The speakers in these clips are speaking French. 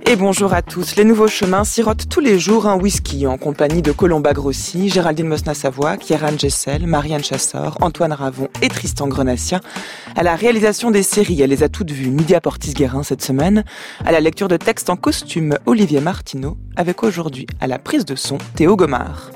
Et bonjour à tous. Les Nouveaux Chemins sirotent tous les jours un whisky en compagnie de Colomba Grossi, Géraldine Mosna-Savoie, Kieran Gessel, Marianne Chassor, Antoine Ravon et Tristan Grenassia. À la réalisation des séries, elle les a toutes vues, Nidia Portis-Guérin cette semaine. À la lecture de textes en costume, Olivier Martineau. Avec aujourd'hui, à la prise de son, Théo Gomard.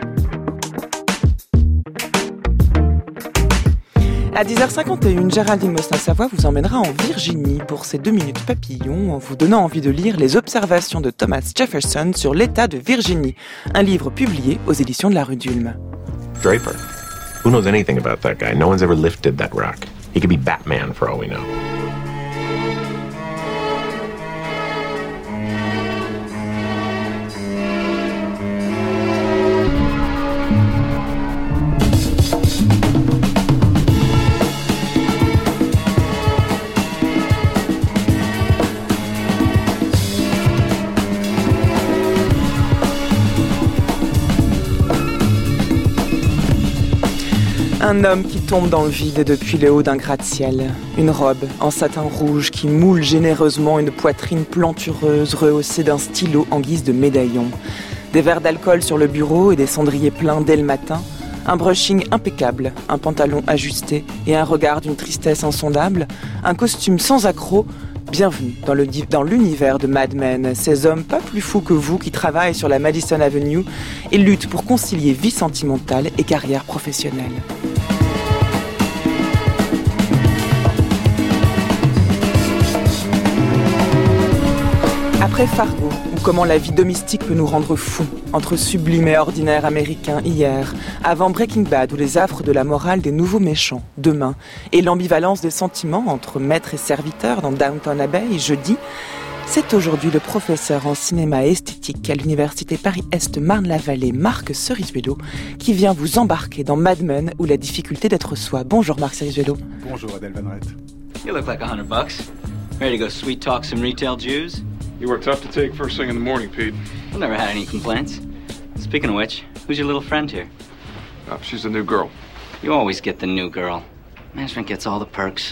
À 10h51, Géraldine Mosna-Savoie vous emmènera en Virginie pour ses 2 minutes papillons en vous donnant envie de lire les observations de Thomas Jefferson sur l'État de Virginie, un livre publié aux éditions de la Rue d'Ulm. Draper. Who knows anything about that guy? No one's ever lifted that rock. He could be Batman for all we know. Un homme qui tombe dans le vide depuis le haut d'un gratte-ciel. Une robe en satin rouge qui moule généreusement une poitrine plantureuse rehaussée d'un stylo en guise de médaillon. Des verres d'alcool sur le bureau et des cendriers pleins dès le matin. Un brushing impeccable, un pantalon ajusté et un regard d'une tristesse insondable. Un costume sans accroc. Bienvenue dans l'univers de Mad Men, ces hommes pas plus fous que vous qui travaillent sur la Madison Avenue et luttent pour concilier vie sentimentale et carrière professionnelle. Après Fargo, ou comment la vie domestique peut nous rendre fous, entre sublime et ordinaire américain hier, avant Breaking Bad ou les affres de la morale des nouveaux méchants, demain, et l'ambivalence des sentiments entre maître et serviteur dans Downton Abbey, jeudi, c'est aujourd'hui le professeur en cinéma et esthétique à l'université Paris-Est Marne-la-Vallée, Marc Cerisvelo, qui vient vous embarquer dans Mad Men ou la difficulté d'être soi. Bonjour Marc Cerisvelo. Bonjour Adèle Van Rett. You look like $100. Ready to go sweet talk some retail Jews? You were tough to take first thing in the morning, Pete. I've never had any complaints. Speaking of which, who's your little friend here? Oh, she's the new girl. You always get the new girl. Management gets all the perks.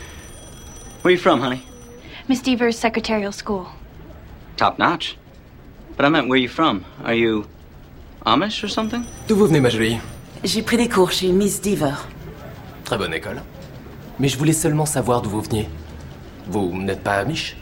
Where you from, honey? Miss Deaver's secretarial school. Top notch. But I meant, where you from? Are you Amish or something? D'où vous venez, ma jolie? J'ai pris des cours chez Miss Deaver. Très bonne école. Mais je voulais seulement savoir d'où vous veniez. Vous n'êtes pas Amish?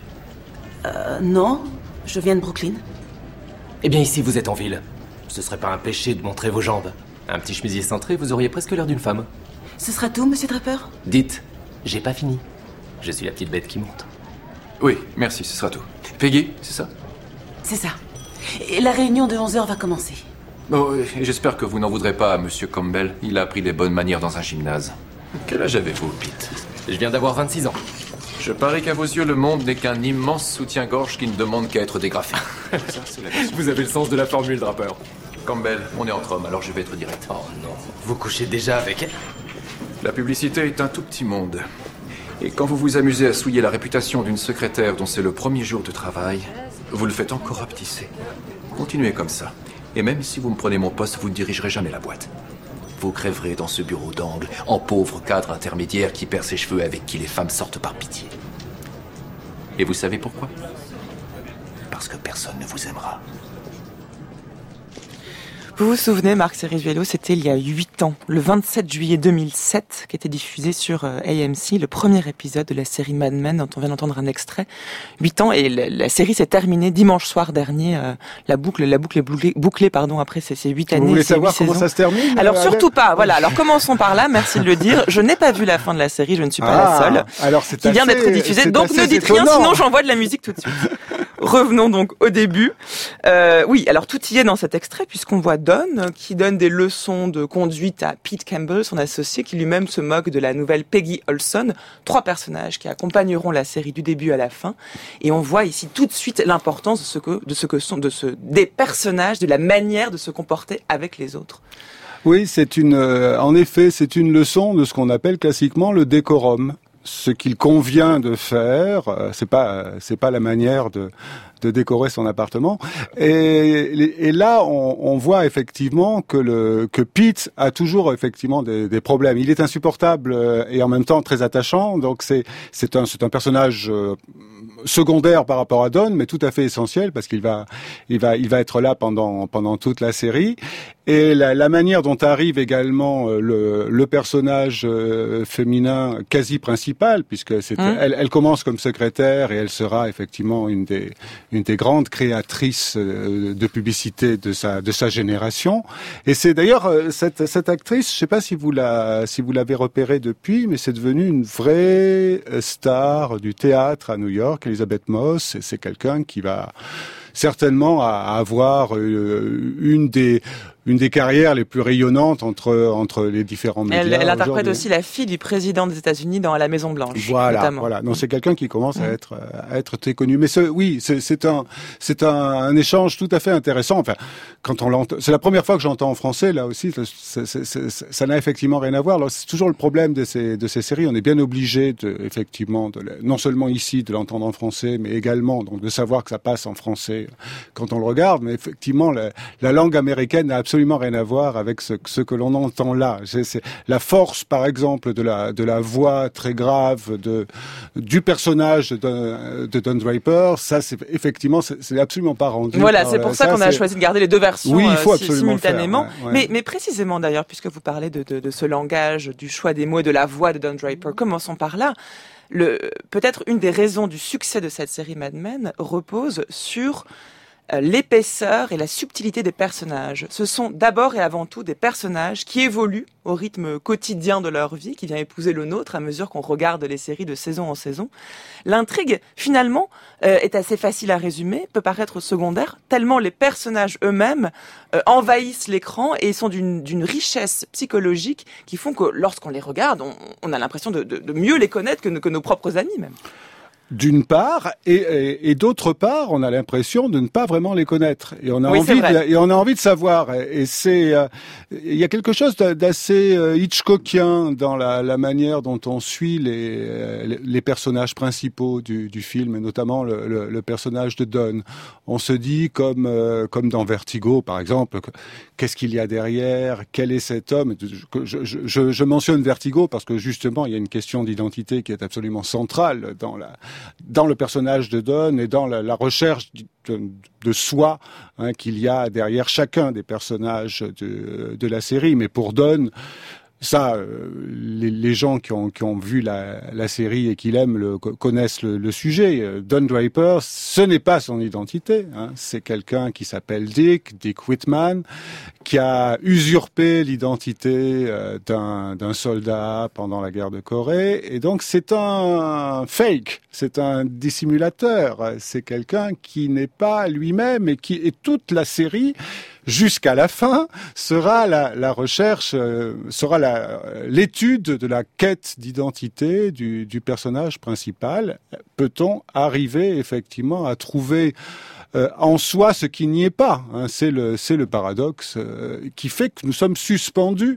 Non, je viens de Brooklyn. Eh bien, ici, vous êtes en ville. Ce serait pas un péché de montrer vos jambes. Un petit chemisier cintré, vous auriez presque l'air d'une femme. Ce sera tout, monsieur Draper? Dites, j'ai pas fini. Je suis la petite bête qui monte. Oui, merci, ce sera tout. Peggy, c'est ça? C'est ça. Et la réunion de 11h va commencer. Bon, j'espère que vous n'en voudrez pas à monsieur Campbell. Il a appris les bonnes manières dans un gymnase. Quel âge avez-vous, Pete? Je viens d'avoir 26 ans. Je parie qu'à vos yeux, le monde n'est qu'un immense soutien-gorge qui ne demande qu'à être dégrafé. Ça, c'est la question. Vous avez le sens de la formule, Draper. Campbell, on est entre hommes, alors je vais être direct. Oh non, vous couchez déjà avec elle? La publicité est un tout petit monde. Et quand vous vous amusez à souiller la réputation d'une secrétaire dont c'est le premier jour de travail, vous le faites encore rapetisser. Continuez comme ça. Et même si vous me prenez mon poste, vous ne dirigerez jamais la boîte. Vous crèverez dans ce bureau d'angle, en pauvre cadre intermédiaire qui perd ses cheveux avec qui les femmes sortent par pitié. Et vous savez pourquoi? Parce que personne ne vous aimera. Vous vous souvenez, Marc Cerisvelo, c'était il y a 8 ans, le 27 juillet 2007, qui était diffusé sur AMC, le premier épisode de la série Mad Men, dont on vient d'entendre un extrait. 8 ans, et la série s'est terminée dimanche soir dernier. La boucle est bouclée, après ces 8 années. Vous voulez savoir saisons. Comment ça se termine? Alors surtout pas, voilà. Alors commençons par là, merci de le dire. Je n'ai pas vu la fin de la série, je ne suis pas la seule. Alors qui vient d'être diffusée, donc ne dites rien, sinon j'envoie de la musique tout de suite. Revenons donc au début. Oui, alors tout y est dans cet extrait, puisqu'on voit Don, qui donne des leçons de conduite à Pete Campbell, son associé, qui lui-même se moque de la nouvelle Peggy Olson. 3 personnages qui accompagneront la série du début à la fin. Et on voit ici tout de suite l'importance des personnages, de la manière de se comporter avec les autres. Oui, en effet, c'est une leçon de ce qu'on appelle classiquement le décorum. Ce qu'il convient de faire, c'est pas la manière de décorer son appartement. Et là, on voit effectivement que Pete a toujours effectivement des problèmes. Il est insupportable et en même temps très attachant. Donc c'est un personnage secondaire par rapport à Don, mais tout à fait essentiel parce qu'il va être là pendant toute la série. Et la manière dont arrive également le personnage féminin quasi principal, puisque elle commence comme secrétaire et elle sera effectivement une des grandes créatrices de publicité de sa génération. Et c'est d'ailleurs cette actrice, je sais pas si vous l'avez repérée depuis, mais c'est devenu une vraie star du théâtre à New York, Elizabeth Moss. Et c'est quelqu'un qui va certainement avoir une des carrières les plus rayonnantes entre les différents médias. Elle interprète aussi la fille du président des États-Unis dans la Maison Blanche. Voilà. Non, c'est quelqu'un qui commence à être très connu. Mais c'est un échange tout à fait intéressant. Enfin, quand on l'entend, c'est la première fois que j'entends en français. Là aussi, ça n'a effectivement rien à voir. Alors, c'est toujours le problème de ces séries. On est bien obligé non seulement ici de l'entendre en français, mais également donc de savoir que ça passe en français quand on le regarde. Mais effectivement, la langue américaine n'a absolument rien à voir avec ce que l'on entend là. C'est la force, par exemple, de la voix très grave du personnage de Don Draper. Ça, c'est absolument pas rendu. Voilà, c'est pour ça qu'on a choisi de garder les deux versions simultanément. Ouais. Mais précisément d'ailleurs, puisque vous parlez de ce langage, du choix des mots et de la voix de Don Draper, commençons par là. Peut-être une des raisons du succès de cette série Mad Men repose sur l'épaisseur et la subtilité des personnages. Ce sont d'abord et avant tout des personnages qui évoluent au rythme quotidien de leur vie, qui vient épouser le nôtre à mesure qu'on regarde les séries de saison en saison. L'intrigue, finalement, est assez facile à résumer, peut paraître secondaire, tellement les personnages eux-mêmes envahissent l'écran et sont d'une richesse psychologique qui font que lorsqu'on les regarde, on a l'impression de mieux les connaître que nos propres amis même. D'une part, et d'autre part, on a l'impression de ne pas vraiment les connaître, et on a envie de savoir. Et il y a quelque chose d'assez Hitchcockien dans la manière dont on suit les personnages principaux du film, et notamment le personnage de Don. On se dit comme dans Vertigo, par exemple, qu'est-ce qu'il y a derrière, quel est cet homme. Je mentionne Vertigo parce que justement, il y a une question d'identité qui est absolument centrale dans le personnage de Don et dans la recherche de soi qu'il y a derrière chacun des personnages de la série. Mais pour Don, ça, les gens qui ont vu la série et qui l'aiment connaissent le sujet. Don Draper, ce n'est pas son identité. C'est quelqu'un qui s'appelle Dick Whitman, qui a usurpé l'identité d'un soldat pendant la guerre de Corée. Et donc, c'est un fake, c'est un dissimulateur. C'est quelqu'un qui n'est pas lui-même et toute la série, jusqu'à la fin, sera la recherche, sera l'étude de la quête d'identité du personnage principal. Peut-on arriver effectivement à trouver en soi ce qui n'y est pas, c'est le paradoxe qui fait que nous sommes suspendus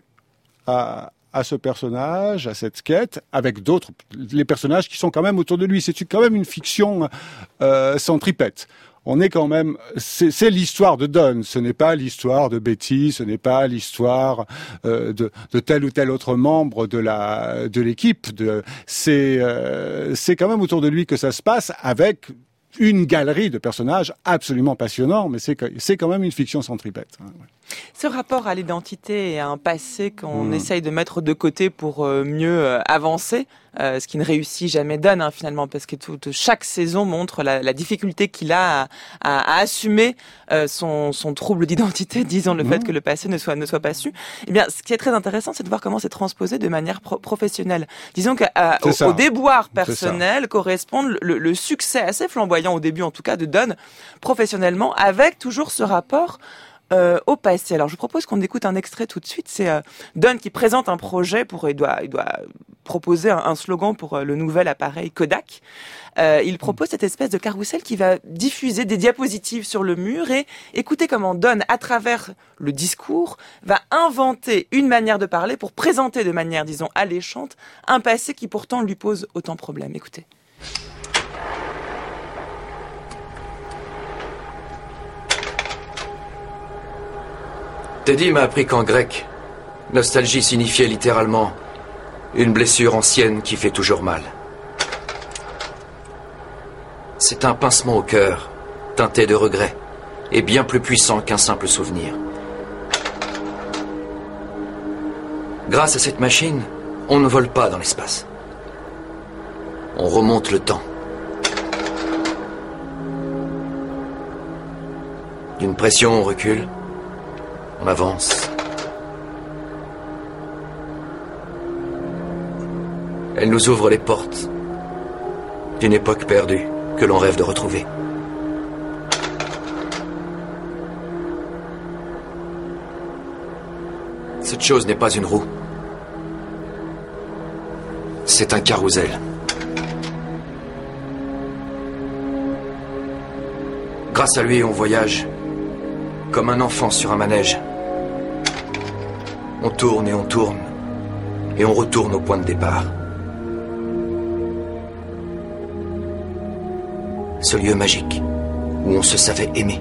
à ce personnage, à cette quête, avec d'autres, les personnages qui sont quand même autour de lui. C'est quand même une fiction centripète. On est quand même, c'est l'histoire de Don, ce n'est pas l'histoire de Betty, ce n'est pas l'histoire de tel ou tel autre membre de l'équipe. C'est quand même autour de lui que ça se passe, avec une galerie de personnages absolument passionnants, mais c'est quand même une fiction centripète. Ce rapport à l'identité et à un passé qu'on essaye de mettre de côté pour mieux avancer, ce qui ne réussit jamais Don finalement, parce que chaque saison montre la difficulté qu'il a à assumer son trouble d'identité, disons le fait que le passé ne soit pas su. Eh bien, ce qui est très intéressant, c'est de voir comment c'est transposé de manière professionnelle. Disons qu'au déboire personnel correspond le succès assez flamboyant au début, en tout cas, de Don professionnellement, avec toujours ce rapport au passé. Alors, je vous propose qu'on écoute un extrait tout de suite. C'est Don qui présente un projet il doit proposer un slogan pour le nouvel appareil Kodak. Il propose cette espèce de carrousel qui va diffuser des diapositives sur le mur et écoutez comment Don, à travers le discours, va inventer une manière de parler pour présenter de manière, disons, alléchante, un passé qui pourtant lui pose autant de problèmes. Écoutez. Teddy m'a appris qu'en grec, nostalgie signifiait littéralement une blessure ancienne qui fait toujours mal. C'est un pincement au cœur, teinté de regret, et bien plus puissant qu'un simple souvenir. Grâce à cette machine, on ne vole pas dans l'espace. On remonte le temps. D'une pression, on recule, on avance. Elle nous ouvre les portes d'une époque perdue que l'on rêve de retrouver. Cette chose n'est pas une roue. C'est un carrousel. Grâce à lui, on voyage comme un enfant sur un manège. On tourne, et on retourne au point de départ. Ce lieu magique où on se savait aimer.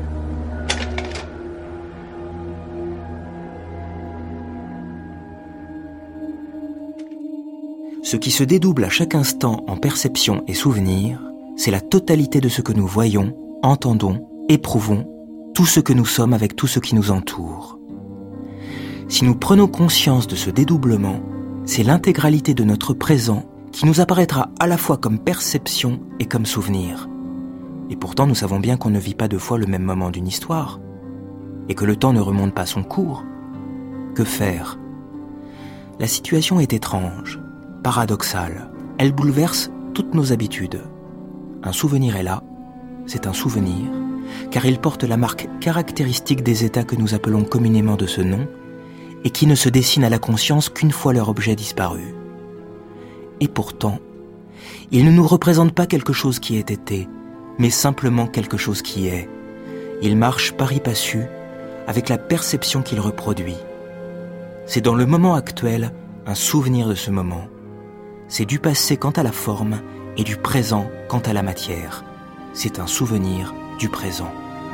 Ce qui se dédouble à chaque instant en perception et souvenir, c'est la totalité de ce que nous voyons, entendons, éprouvons, tout ce que nous sommes avec tout ce qui nous entoure. Si nous prenons conscience de ce dédoublement, c'est l'intégralité de notre présent qui nous apparaîtra à la fois comme perception et comme souvenir. Et pourtant, nous savons bien qu'on ne vit pas deux fois le même moment d'une histoire, et que le temps ne remonte pas son cours. Que faire ? La situation est étrange, paradoxale. Elle bouleverse toutes nos habitudes. Un souvenir est là, c'est un souvenir, car il porte la marque caractéristique des états que nous appelons communément de ce nom, et qui ne se dessinent à la conscience qu'une fois leur objet disparu. Et pourtant, il ne nous représente pas quelque chose qui ait été, mais simplement quelque chose qui est. Il marche pari passu avec la perception qu'il reproduit. C'est dans le moment actuel un souvenir de ce moment. C'est du passé quant à la forme et du présent quant à la matière. C'est un souvenir du présent.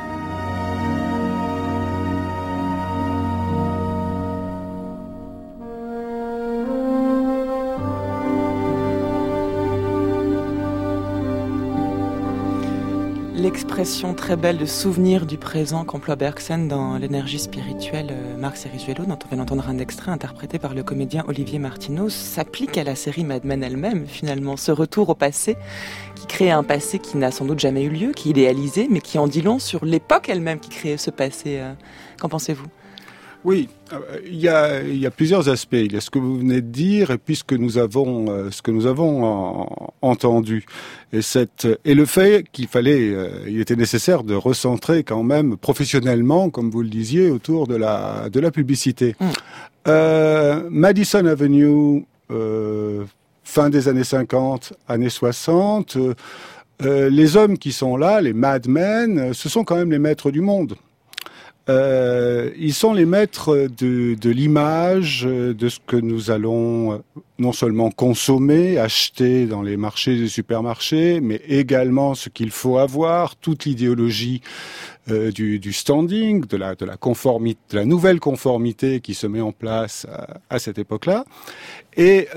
L'expression très belle de souvenir du présent qu'emploie Bergson dans l'énergie spirituelle Marx et Risuelo, dont on vient d'entendre un extrait interprété par le comédien Olivier Martineau, s'applique à la série Mad Men elle-même, finalement. Ce retour au passé, qui crée un passé qui n'a sans doute jamais eu lieu, qui est idéalisé, mais qui en dit long sur l'époque elle-même qui créait ce passé. Qu'en pensez-vous ? Oui, il y a plusieurs aspects. Il y a ce que vous venez de dire et puis ce que nous avons entendu. Et le fait il était nécessaire de recentrer quand même professionnellement, comme vous le disiez, autour de la publicité. Madison Avenue, fin des années 50, années 60, les hommes qui sont là, les Mad Men, ce sont quand même les maîtres du monde. Ils sont les maîtres de l'image, de ce que nous allons non seulement consommer, acheter dans les marchés et supermarchés, mais également ce qu'il faut avoir, toute l'idéologie du standing, de la conformité, de la nouvelle conformité qui se met en place à cette époque-là. Et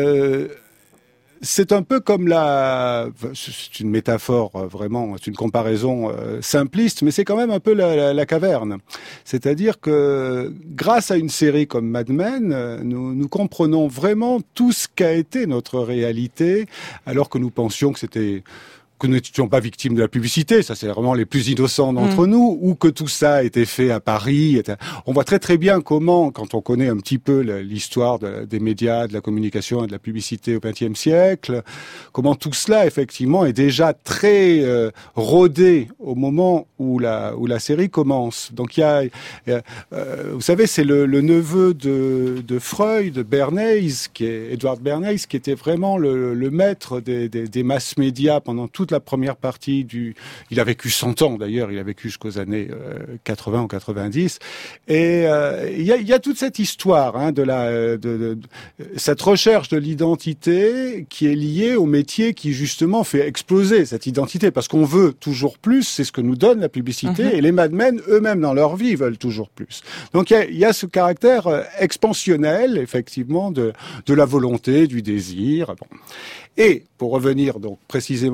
c'est un peu comme c'est une métaphore vraiment, c'est une comparaison simpliste, mais c'est quand même un peu la caverne. C'est-à-dire que grâce à une série comme Mad Men, nous comprenons vraiment tout ce qu'a été notre réalité, alors que nous pensions que nous n'étions pas victimes de la publicité, ça c'est vraiment les plus innocents d'entre nous, ou que tout ça a été fait à Paris. On voit très très bien comment, quand on connaît un petit peu l'histoire des médias, de la communication et de la publicité au XXe siècle, comment tout cela effectivement est déjà très rodé au moment où la série commence. Donc vous savez, c'est le neveu de Freud, Bernays, Edward Bernays, qui était vraiment le maître des masses médias pendant toute la première partie il a vécu 100 ans d'ailleurs, il a vécu jusqu'aux années 80 ou 90, et il y a toute cette histoire de cette recherche de l'identité qui est liée au métier qui justement fait exploser cette identité, parce qu'on veut toujours plus, c'est ce que nous donne la publicité, et les Mad Men eux-mêmes dans leur vie veulent toujours plus. Donc il y a ce caractère expansionnel effectivement de la volonté, du désir. Bon. Et pour revenir donc précisément au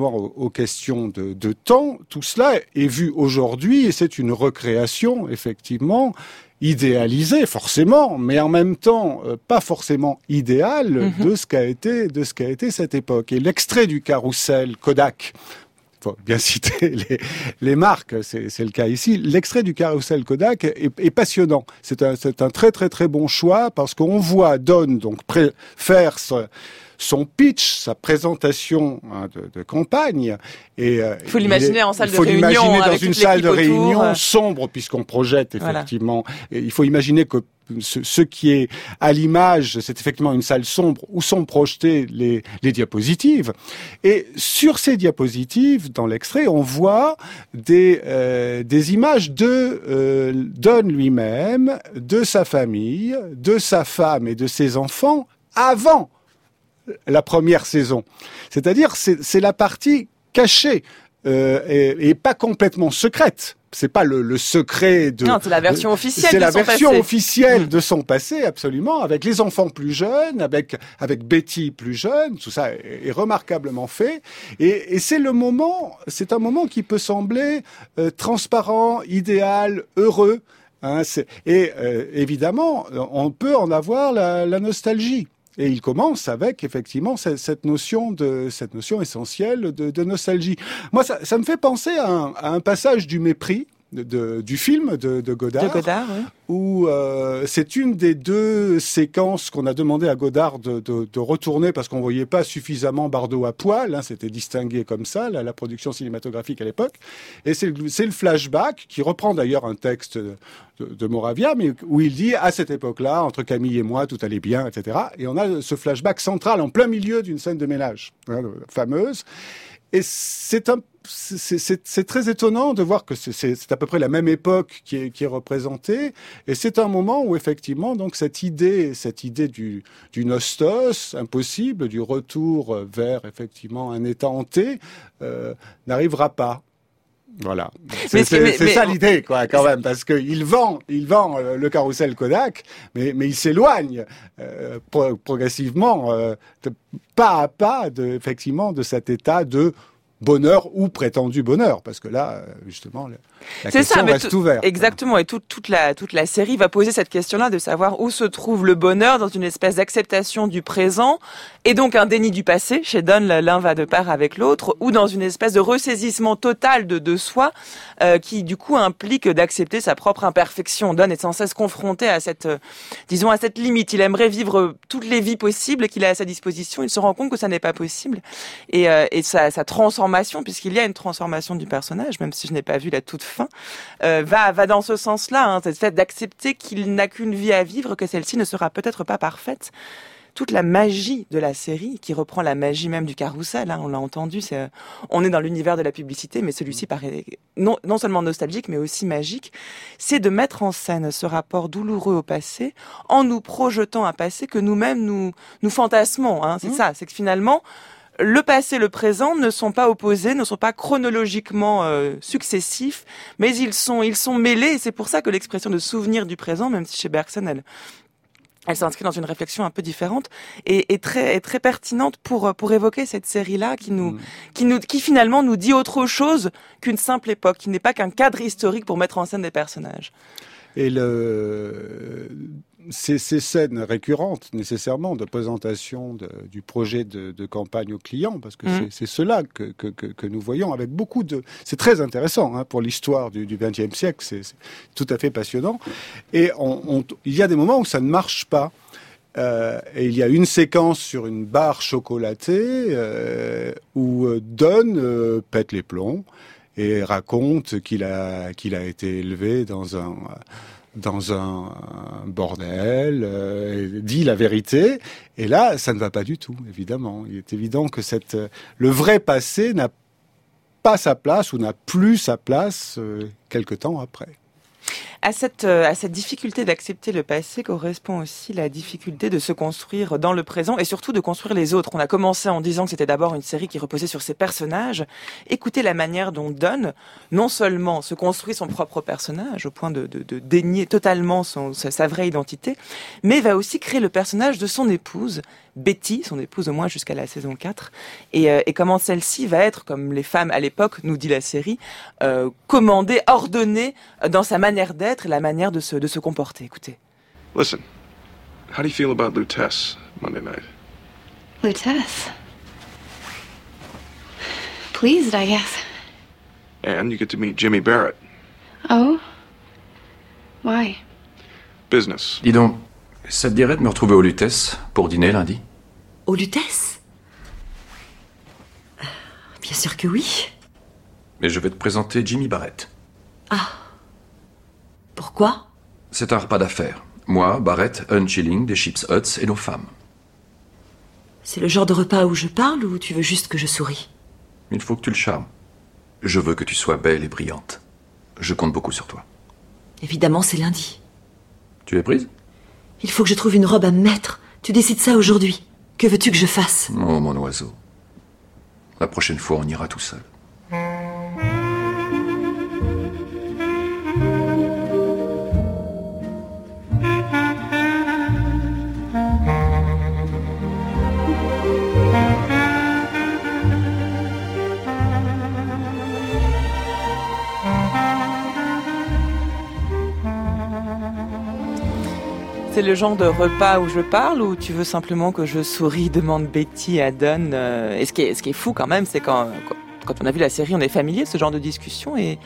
aux questions de temps, tout cela est vu aujourd'hui et c'est une recréation, effectivement, idéalisée, forcément, mais en même temps, pas forcément idéale de ce qu'a été cette époque. Et l'extrait du carrousel Kodak, faut bien citer les marques, c'est le cas ici. L'extrait du carrousel Kodak est passionnant. C'est un très très très bon choix parce qu'on voit Don donc faire son pitch, sa présentation de campagne. Et il faut l'imaginer en salle de réunion. Il faut l'imaginer dans avec une salle de réunion sombre puisqu'on projette effectivement. Voilà. Il faut imaginer que ce qui est à l'image, c'est effectivement une salle sombre où sont projetées les diapositives. Et sur ces diapositives, dans l'extrait, on voit des images de Don lui-même, de sa famille, de sa femme et de ses enfants avant la première saison. C'est-à-dire, c'est la partie cachée et pas complètement secrète. C'est pas le secret de... Non, c'est la version officielle c'est de son passé. C'est la version officielle de son passé, absolument, avec les enfants plus jeunes, avec Betty plus jeune, tout ça est remarquablement fait. Et c'est un moment qui peut sembler transparent, idéal, heureux. Hein, évidemment, on peut en avoir la nostalgie. Et il commence avec effectivement cette notion essentielle de nostalgie. Moi, ça me fait penser à un passage du Mépris du film de Godard. De Godard, oui. Où c'est une des deux séquences qu'on a demandé à Godard de retourner parce qu'on voyait pas suffisamment Bardot à poil. Hein, c'était distingué comme ça, la production cinématographique à l'époque. Et c'est le flashback qui reprend d'ailleurs un texte de Moravia, mais où il dit à cette époque-là, entre Camille et moi, tout allait bien, etc. Et on a ce flashback central en plein milieu d'une scène de ménage, hein, fameuse. Et c'est très étonnant de voir que c'est à peu près la même époque qui est représentée, et c'est un moment où effectivement donc cette idée du nostos impossible, du retour vers effectivement un état hanté, n'arrivera pas. Voilà, c'est ça l'idée, quoi, quand même, parce que il vend le carrousel Kodak, mais il s'éloigne progressivement, pas à pas, effectivement, de cet état de bonheur ou prétendu bonheur, parce que là, justement, la question reste ouverte. Exactement, et toute la série va poser cette question-là de savoir où se trouve le bonheur dans une espèce d'acceptation du présent et donc un déni du passé. Chez Don, l'un va de pair avec l'autre, ou dans une espèce de ressaisissement total de soi qui du coup implique d'accepter sa propre imperfection. Don est sans cesse confronté à cette limite. Il aimerait vivre toutes les vies possibles qu'il a à sa disposition. Il se rend compte que ça n'est pas possible, et sa transformation, puisqu'il y a une transformation du personnage, même si je n'ai pas vu la toute fin, va dans ce sens-là, hein, cette fait d'accepter qu'il n'a qu'une vie à vivre, que celle-ci ne sera peut-être pas parfaite. Toute la magie de la série, qui reprend la magie même du carrousel, hein, on l'a entendu, on est dans l'univers de la publicité, mais celui-ci paraît non seulement nostalgique, mais aussi magique, c'est de mettre en scène ce rapport douloureux au passé, en nous projetant un passé que nous-mêmes nous fantasmons. Hein, c'est ça, c'est que finalement, le passé et le présent ne sont pas opposés, ne sont pas chronologiquement successifs, mais ils sont mêlés, et c'est pour ça que l'expression de souvenir du présent, même si chez Bergson, elle s'inscrit dans une réflexion un peu différente et très pertinente pour évoquer cette série-là qui finalement nous dit autre chose qu'une simple époque, qui n'est pas qu'un cadre historique pour mettre en scène des personnages. Et ces scènes récurrentes, nécessairement, de présentation du projet de campagne aux clients, parce que c'est cela que nous voyons avec beaucoup de... C'est très intéressant, hein, pour l'histoire du XXe siècle, c'est tout à fait passionnant. Et il y a des moments où ça ne marche pas. Et il y a une séquence sur une barre chocolatée où Don pète les plombs et raconte qu'il a été élevé dans un bordel, dit la vérité, et là, ça ne va pas du tout, évidemment. Il est évident que le vrai passé n'a pas sa place, ou n'a plus sa place quelque temps après. À cette difficulté d'accepter le passé correspond aussi la difficulté de se construire dans le présent et surtout de construire les autres. On a commencé en disant que c'était d'abord une série qui reposait sur ses personnages. Écoutez la manière dont Don, non seulement se construit son propre personnage au point de dénier totalement sa vraie identité, mais va aussi créer le personnage de son épouse, Betty, son épouse au moins jusqu'à la saison 4, et comment celle-ci va être, comme les femmes à l'époque, nous dit la série, commandée, ordonnée dans sa manière d'être et la manière de se comporter. Écoutez. Listen, how do you feel about Lutess Monday night? Lutess. Pleased, I guess. And you get to meet Jimmy Barrett. Oh? Why? Business. Dis donc, ça te dirait de me retrouver au Lutess pour dîner lundi? Au Lutess? Bien sûr que oui. Mais je vais te présenter Jimmy Barrett. Ah. Pourquoi? C'est un repas d'affaires. Moi, Barrett, Unchilling, des Chips Huts et nos femmes. C'est le genre de repas où je parle ou tu veux juste que je souris? Il faut que tu le charmes. Je veux que tu sois belle et brillante. Je compte beaucoup sur toi. Évidemment, c'est lundi. Tu es prise? Il faut que je trouve une robe à me mettre. Tu décides ça aujourd'hui. Que veux-tu que je fasse? Oh, mon oiseau. La prochaine fois, on ira tout seul. C'est le genre de repas où je parle ou tu veux simplement que je souris, demande Betty à Don. Et ce qui est fou quand même, c'est quand on a vu la série, on est familier de ce genre de discussion et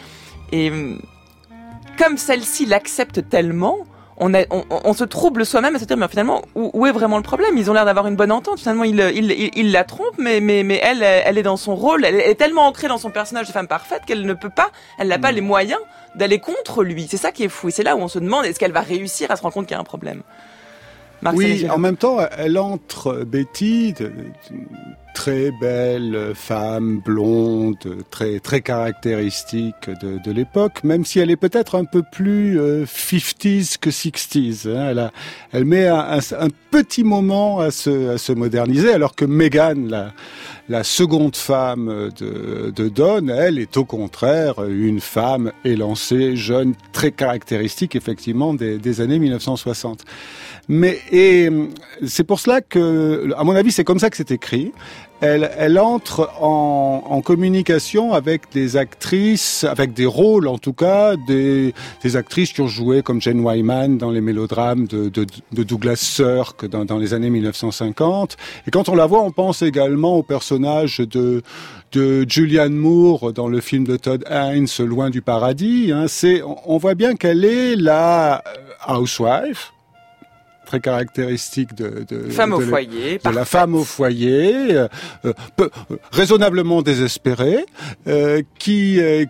comme celle-ci l'accepte tellement, on se trouble soi-même à se dire mais finalement où est vraiment le problème? Ils ont l'air d'avoir une bonne entente. Finalement il la trompe, mais elle est dans son rôle, elle est tellement ancrée dans son personnage de femme parfaite qu'elle ne peut pas, elle n'a pas les moyens d'aller contre lui. C'est ça qui est fou. Et c'est là où on se demande est-ce qu'elle va réussir à se rendre compte qu'il y a un problème. Oui, en même temps, elle entre Betty, une très belle femme blonde, très très caractéristique de l'époque, même si elle est peut-être un peu plus 50s que 60s. Hein. Elle met un petit moment à se moderniser, alors que Megan, la seconde femme de Don, elle est au contraire une femme élancée, jeune, très caractéristique effectivement des années 1960. Et c'est pour cela que, à mon avis, c'est comme ça que c'est écrit. Elle entre en communication avec des actrices, avec des rôles en tout cas, des actrices qui ont joué comme Jane Wyman dans les mélodrames de Douglas Sirk dans les années 1950. Et quand on la voit, on pense également au personnage de Julianne Moore dans le film de Todd Haynes, Loin du paradis. Hein. On voit bien qu'elle est la housewife, très caractéristique de la femme au foyer, raisonnablement désespérée, qui est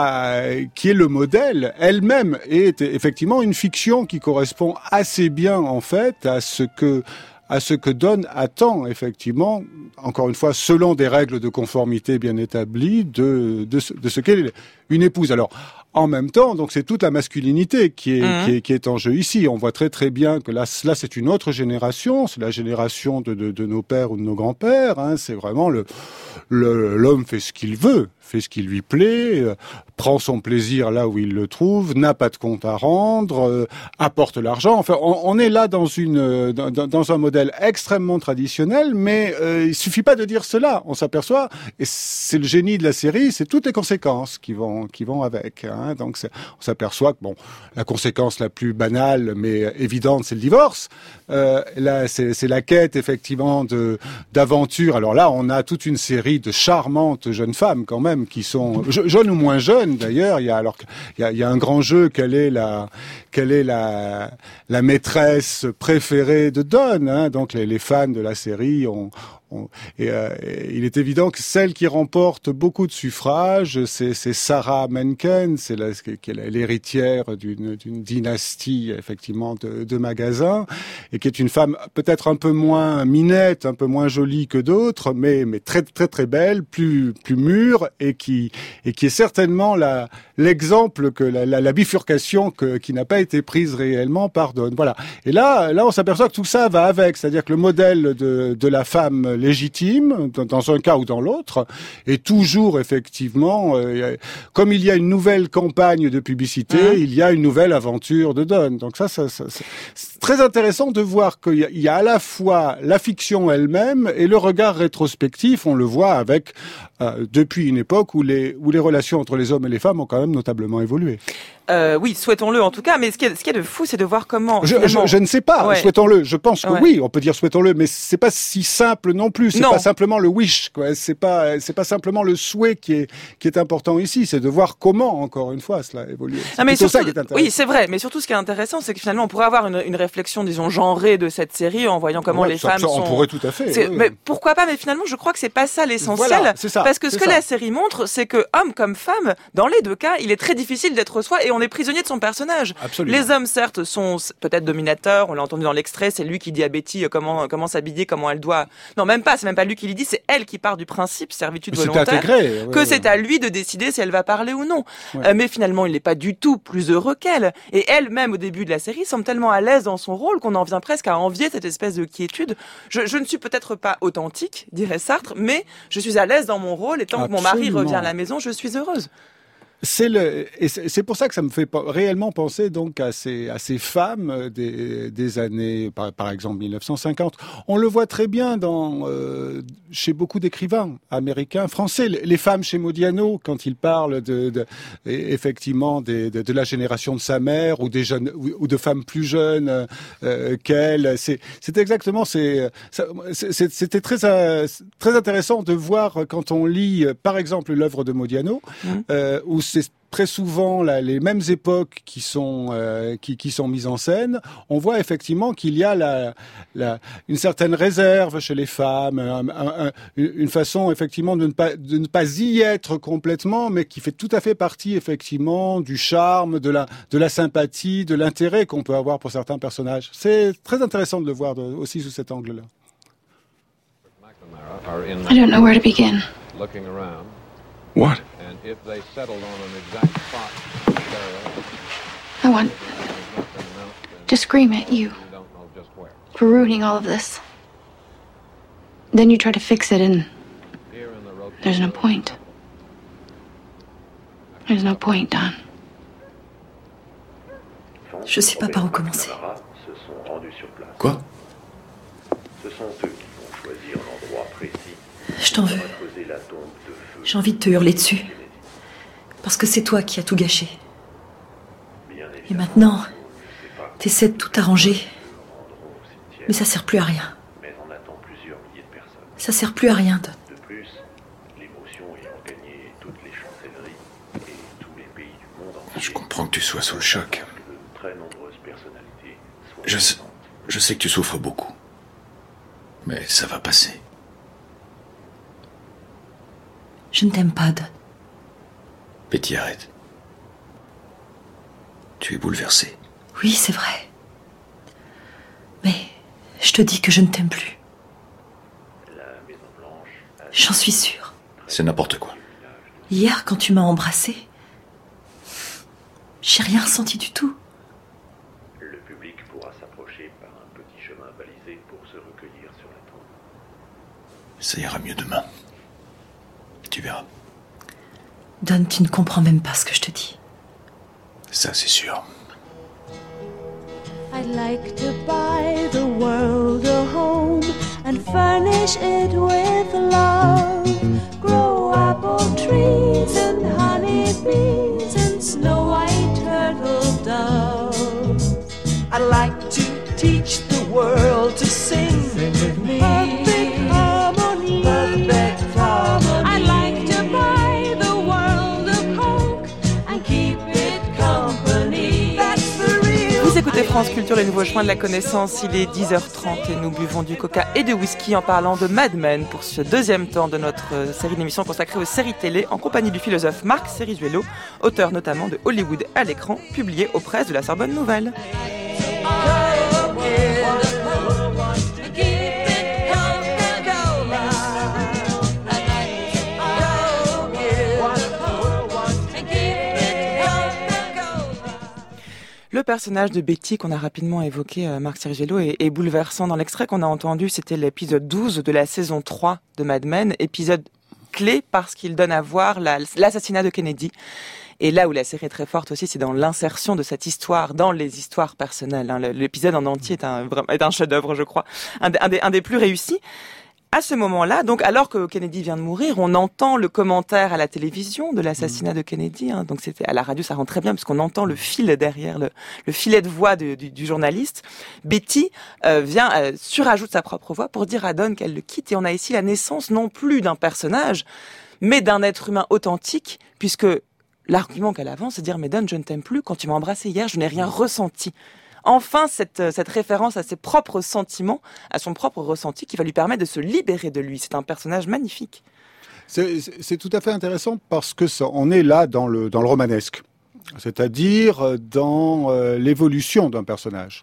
le modèle. Elle-même est effectivement une fiction qui correspond assez bien en fait à ce que Don attend effectivement, encore une fois, selon des règles de conformité bien établies de ce qu'est une épouse. Alors, en même temps, donc c'est toute la masculinité qui est en jeu ici. On voit très très bien que là c'est une autre génération, c'est la génération de nos pères ou de nos grands-pères. Hein. C'est vraiment l'homme fait ce qu'il veut, fait ce qui lui plaît, prend son plaisir là où il le trouve, n'a pas de compte à rendre, apporte l'argent. Enfin, on est là dans un modèle extrêmement traditionnel, mais il suffit pas de dire cela. On s'aperçoit, et c'est le génie de la série, c'est toutes les conséquences qui vont avec. Hein. Donc on s'aperçoit que la conséquence la plus banale mais évidente, c'est le divorce. Là, c'est la quête effectivement d'aventure. Alors là, on a toute une série de charmantes jeunes femmes quand même qui sont jeunes ou moins jeunes d'ailleurs. Il y a un grand jeu. Quelle est la maîtresse préférée de Don, hein. Donc les fans de la série ont il est évident que celle qui remporte beaucoup de suffrages, c'est Sarah Menken, qui est l'héritière d'une dynastie effectivement de magasins, et qui est une femme peut-être un peu moins minette, un peu moins jolie que d'autres, mais très très très belle, plus mûre, et qui est certainement l'exemple que la bifurcation qui n'a pas été prise réellement pardonne. Voilà. Et là on s'aperçoit que tout ça va avec, c'est-à-dire que le modèle de la femme légitime, dans un cas ou dans l'autre, est toujours effectivement, comme il y a une nouvelle campagne de publicité, il y a une nouvelle aventure de Donne. Donc ça c'est très intéressant de voir qu'il y a à la fois la fiction elle-même et le regard rétrospectif. On le voit avec depuis une époque où les relations entre les hommes et les femmes ont quand même notablement évolué. Oui, souhaitons-le en tout cas, mais ce qui est de fou, c'est de voir comment... Je ne sais pas, souhaitons-le. Je pense que oui, on peut dire souhaitons-le, mais c'est pas si simple non plus. C'est pas simplement le wish, quoi. C'est pas simplement le souhait qui est important ici. C'est de voir comment, encore une fois, cela évolue. C'est plutôt ça qui est intéressant. Oui, c'est vrai, mais surtout ce qui est intéressant, c'est que finalement, on pourrait avoir une réflexion, disons, genrée de cette série en voyant comment les femmes sont... On pourrait tout à fait. Mais pourquoi pas, mais finalement, je crois que c'est pas ça l'essentiel. Voilà, c'est ça. Parce que ce que la série montre, c'est que homme comme femme, dans les deux cas, il est très difficile d'être soi et on est prisonnier de son personnage. Absolument. Les hommes, certes, sont peut-être dominateurs. On l'a entendu dans l'extrait, c'est lui qui dit à Betty comment s'habiller, comment elle doit... Non, c'est même pas lui qui lui dit, c'est elle qui part du principe, servitude volontaire, que c'est à lui de décider si elle va parler ou non. Ouais. Mais finalement, il n'est pas du tout plus heureux qu'elle. Et elle-même, au début de la série, semble tellement à l'aise dans son rôle qu'on en vient presque à envier cette espèce de quiétude. Je ne suis peut-être pas authentique, dirait Sartre, mais je suis à l'aise dans mon rôle et tant que mon mari revient à la maison, je suis heureuse. C'est pour ça que ça me fait réellement penser donc à ces femmes des années, par exemple 1950. On le voit très bien chez beaucoup d'écrivains américains, français. Les femmes chez Modiano, quand il parle effectivement de la génération de sa mère ou des jeunes ou de femmes plus jeunes qu'elle. C'est exactement c'était très intéressant de voir quand on lit par exemple l'œuvre de Modiano où c'est très souvent les mêmes époques qui sont mises en scène. On voit effectivement qu'il y a une certaine réserve chez les femmes, une façon effectivement de ne pas y être complètement, mais qui fait tout à fait partie effectivement du charme, de la sympathie, de l'intérêt qu'on peut avoir pour certains personnages. C'est très intéressant de le voir aussi sous cet angle-là. I don't know where to begin. What? I want to scream at you for ruining all of this. Then you try to fix it and there's no point. There's no point, Don. Je sais pas par où commencer. Quoi? Je t'en veux. J'ai envie de te hurler dessus. Parce que c'est toi qui as tout gâché. Et maintenant, t'essaies de tout arranger. Mais ça sert plus à rien. Ça sert plus à rien, Don. Je comprends que tu sois sous le choc. Je sais que tu souffres beaucoup. Mais ça va passer. Je ne t'aime pas, Don. Betty, arrête. Tu es bouleversée. Oui, c'est vrai. Mais je te dis que je ne t'aime plus. J'en suis sûre. C'est n'importe quoi. Hier, quand tu m'as embrassée, j'ai rien ressenti du tout. Le public pourra s'approcher par un petit chemin balisé pour se recueillir sur la tombe. Ça ira mieux demain. Tu verras. Don, tu ne comprends même pas ce que je te dis. Ça, c'est sûr. I'd like to buy the world a home and furnish it with love. Grow apple trees and honey bees and snow white turtle doves. I'd like to teach the world to sing with me. Perfect harmony. Perfect harmony. I'd like to buy the world a Coke and keep it company. That's the real. Vous écoutez France Culture, les nouveaux chemins de la connaissance. Il est 10h30 et nous buvons du coca et du whisky en parlant de Mad Men pour ce deuxième temps de notre série d'émissions consacrée aux séries télé en compagnie du philosophe Marc Cerizuelo, auteur notamment de Hollywood à l'écran, publié aux presses de la Sorbonne Nouvelle. Le personnage de Betty qu'on a rapidement évoqué, Marc Cerizuelo, est bouleversant. Dans l'extrait qu'on a entendu, c'était l'épisode 12 de la saison 3 de Mad Men, épisode clé parce qu'il donne à voir l'assassinat de Kennedy. Et là où la série est très forte aussi, c'est dans l'insertion de cette histoire dans les histoires personnelles. L'épisode en entier est un chef-d'œuvre, je crois, un des plus réussis. À ce moment-là, donc, alors que Kennedy vient de mourir, on entend le commentaire à la télévision de l'assassinat de Kennedy. Donc, c'était à la radio, ça rend très bien parce qu'on entend le fil derrière le filet de voix du journaliste. Betty surajoute sa propre voix pour dire à Don qu'elle le quitte. Et on a ici la naissance non plus d'un personnage, mais d'un être humain authentique, puisque l'argument qu'elle avance, c'est de dire « Mais Don, je ne t'aime plus. Quand tu m'as embrassé hier, je n'ai rien ressenti. » Enfin, cette référence à ses propres sentiments, à son propre ressenti, qui va lui permettre de se libérer de lui. C'est un personnage magnifique. C'est tout à fait intéressant parce que on est là dans le romanesque, c'est-à-dire dans l'évolution d'un personnage.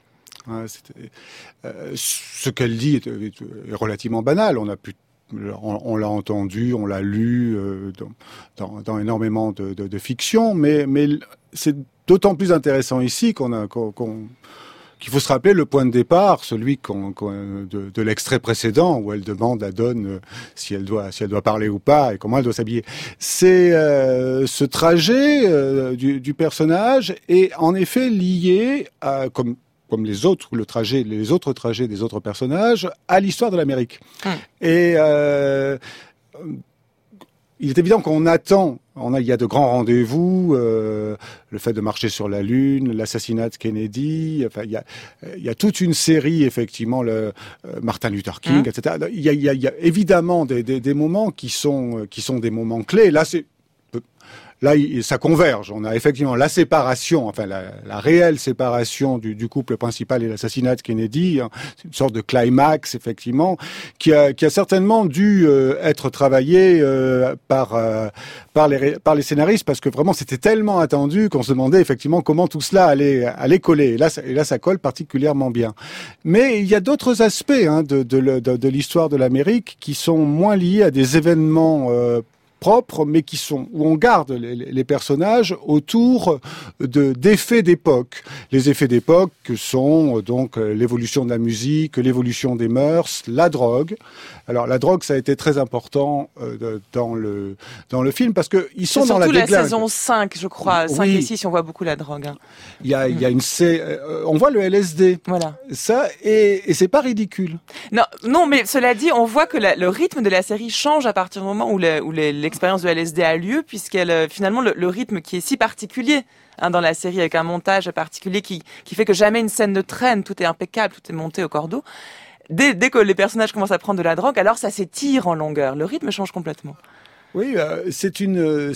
Ce qu'elle dit est relativement banal. On l'a entendu, on l'a lu dans énormément de fiction, mais c'est d'autant plus intéressant ici qu'il faut se rappeler le point de départ, celui de l'extrait précédent où elle demande à Don si elle doit parler ou pas et comment elle doit s'habiller. C'est ce trajet du personnage est en effet lié à, comme les autres trajets des autres personnages, à l'histoire de l'Amérique. Et il est évident qu'on attend. Il y a de grands rendez-vous, le fait de marcher sur la Lune, l'assassinat de Kennedy. Enfin, il y a toute une série, effectivement, Martin Luther King, etc. Il y a évidemment des moments qui sont des moments clés. Là, ça converge. On a effectivement la séparation, enfin la réelle séparation du couple principal et l'assassinat de Kennedy. C'est une sorte de climax, effectivement, qui a certainement dû être travaillé par les scénaristes, parce que vraiment c'était tellement attendu qu'on se demandait effectivement comment tout cela allait coller. Et là, ça colle particulièrement bien. Mais il y a d'autres aspects de l'histoire de l'Amérique qui sont moins liés à des événements propres, mais où on garde les personnages autour d'effets d'époque. Les effets d'époque sont donc l'évolution de la musique, l'évolution des mœurs, la drogue. Alors la drogue, ça a été très important dans le film parce que ils sont dans la déglingue. Surtout la saison 5, je crois, 5 et 6, on voit beaucoup la drogue. Il y a on voit le LSD. Voilà. Ça et c'est pas ridicule. Non, mais cela dit, on voit que le rythme de la série change à partir du moment où l'expérience de LSD a lieu, puisqu'elle finalement le rythme qui est si particulier dans la série, avec un montage particulier qui fait que jamais une scène ne traîne, tout est impeccable, tout est monté au cordeau. Dès que les personnages commencent à prendre de la drogue, alors ça s'étire en longueur, le rythme change complètement. Oui, c'est une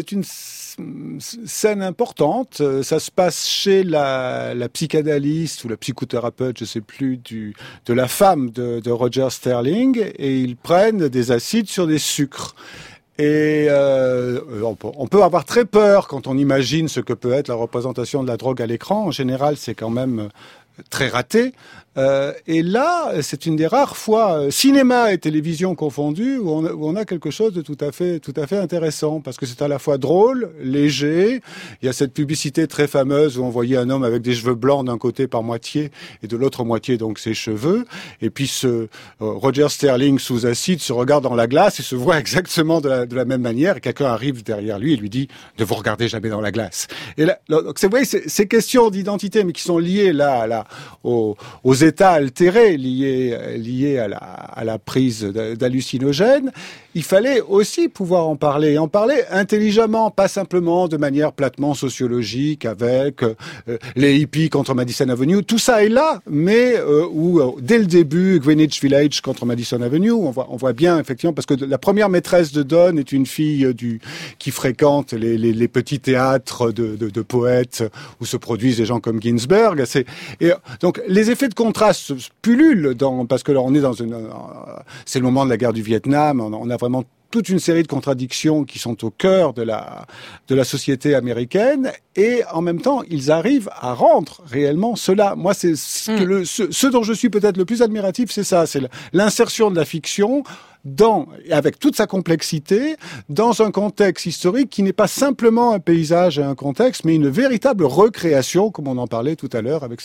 scène importante. Ça se passe chez la psychanalyste ou la psychothérapeute, je sais plus, de la femme de Roger Sterling, et ils prennent des acides sur des sucres. Et on peut avoir très peur quand on imagine ce que peut être la représentation de la drogue à l'écran. En général, c'est quand même très raté. Et là, c'est une des rares fois, cinéma et télévision confondus, où on a quelque chose de tout à fait intéressant, parce que c'est à la fois drôle, léger. Il y a cette publicité très fameuse où on voyait un homme avec des cheveux blancs d'un côté par moitié et de l'autre moitié donc ses cheveux. Et puis Roger Sterling sous acide se regarde dans la glace et se voit exactement de la même manière. Et quelqu'un arrive derrière lui et lui dit « Ne vous regardez jamais dans la glace ». Et là, donc c'est vrai, ces questions d'identité, mais qui sont liées là aux états altérés liés à la prise d'hallucinogènes, il fallait aussi pouvoir en parler intelligemment, pas simplement de manière platement sociologique avec les hippies contre Madison Avenue. Tout ça est là, mais dès le début, Greenwich Village contre Madison Avenue, on voit bien effectivement, parce que la première maîtresse de Donne est une fille qui fréquente les petits théâtres de poètes où se produisent des gens comme Ginsberg. Donc les effets de contraste pullulent parce que là on est c'est le moment de la guerre du Vietnam. On a vraiment toute une série de contradictions qui sont au cœur de la société américaine, et en même temps, ils arrivent à rendre réellement cela. Moi, c'est ce dont je suis peut-être le plus admiratif, c'est ça, c'est l'insertion de la fiction avec toute sa complexité, dans un contexte historique qui n'est pas simplement un paysage et un contexte, mais une véritable recréation, comme on en parlait tout à l'heure, avec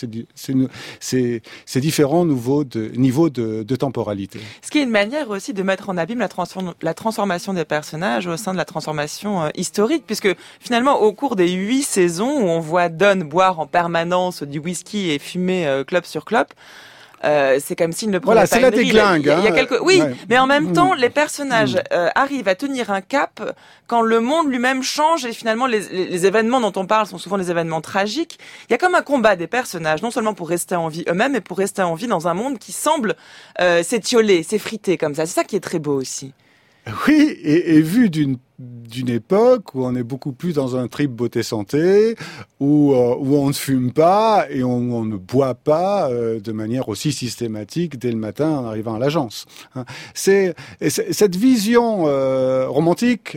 ces différents niveaux de temporalité. Ce qui est une manière aussi de mettre en abîme la transformation des personnages au sein de la transformation historique, puisque finalement, au cours des 8 saisons où on voit Donne boire en permanence du whisky et fumer clope sur clope, c'est comme s'il ne prenait pas c'est la déglingue. Il y a quelques... Oui, mais en même temps, les personnages arrivent à tenir un cap quand le monde lui-même change, et finalement les événements dont on parle sont souvent des événements tragiques. Il y a comme un combat des personnages, non seulement pour rester en vie eux-mêmes, mais pour rester en vie dans un monde qui semble s'étioler, s'effriter comme ça. C'est ça qui est très beau aussi. Oui, et vu d'une époque où on est beaucoup plus dans un trip beauté-santé, où on ne fume pas et on ne boit pas de manière aussi systématique dès le matin en arrivant à l'agence. C'est cette vision romantique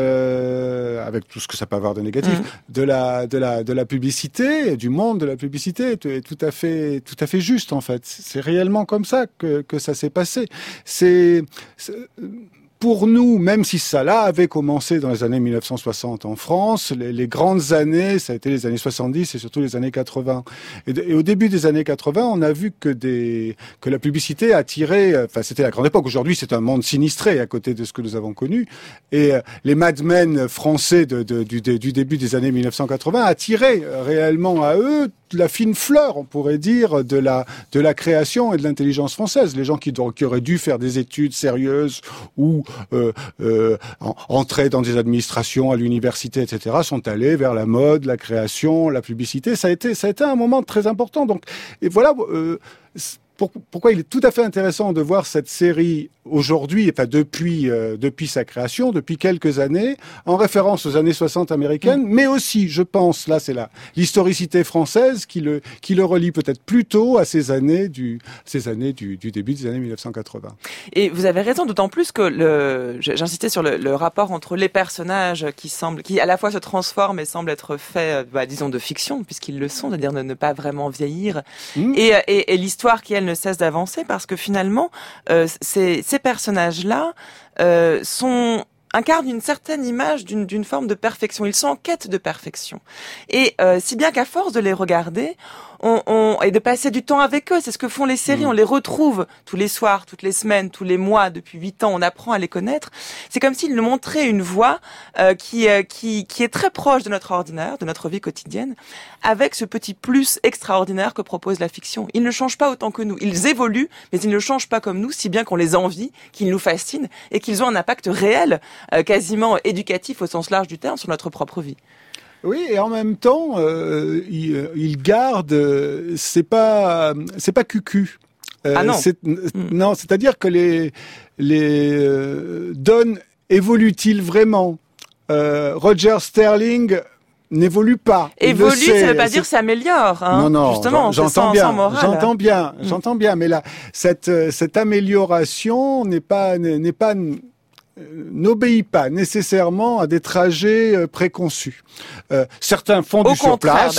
avec tout ce que ça peut avoir de négatif, de la publicité, du monde de la publicité, est tout à fait juste en fait. C'est réellement comme ça que ça s'est passé. Pour nous, même si ça là avait commencé dans les années 1960 en France, les grandes années, ça a été les années 70 et surtout les années 80. Et au début des années 80, on a vu que la publicité attirait, c'était la grande époque. Aujourd'hui, c'est un monde sinistré à côté de ce que nous avons connu. Et les Mad Men français du début des années 1980 attiraient réellement à eux la fine fleur, on pourrait dire, de la création et de l'intelligence française. Les gens qui auraient dû faire des études sérieuses ou entrer dans des administrations à l'université, etc., sont allés vers la mode, la création, la publicité. Ça a été un moment très important. Donc, et voilà. Pourquoi il est tout à fait intéressant de voir cette série aujourd'hui, depuis sa création, depuis quelques années, en référence aux années 60 américaines, mais aussi, je pense, là c'est l'historicité française qui le relie peut-être plutôt à ces années du début des années 1980. Et vous avez raison, d'autant plus que j'insistais sur le rapport entre les personnages qui à la fois se transforment et semblent être faits, disons, de fiction, puisqu'ils le sont, c'est-à-dire de ne pas vraiment vieillir, et l'histoire qui, elle, ne cesse d'avancer, parce que finalement, ces personnages-là incarnent une certaine image d'une forme de perfection. Ils sont en quête de perfection. Et si bien qu'à force de les regarder, et de passer du temps avec eux, c'est ce que font les séries, on les retrouve tous les soirs, toutes les semaines, tous les mois, depuis 8 ans, on apprend à les connaître. C'est comme s'ils nous montraient une voie qui est très proche de notre ordinaire, de notre vie quotidienne, avec ce petit plus extraordinaire que propose la fiction. Ils ne changent pas autant que nous. Ils évoluent, mais ils ne changent pas comme nous, si bien qu'on les envie, qu'ils nous fascinent, et qu'ils ont un impact réel, quasiment éducatif au sens large du terme, sur notre propre vie. Oui, et en même temps, il garde, c'est pas cucu. Ah non. Non, c'est-à-dire que les Donne évolue-t-il vraiment? Roger Sterling n'évolue pas. Évolue, ça veut pas dire s'améliore. Hein. Non, justement, j'entends bien. J'entends bien, mais là, cette amélioration n'obéit pas nécessairement à des trajets préconçus. Certains font du surplace,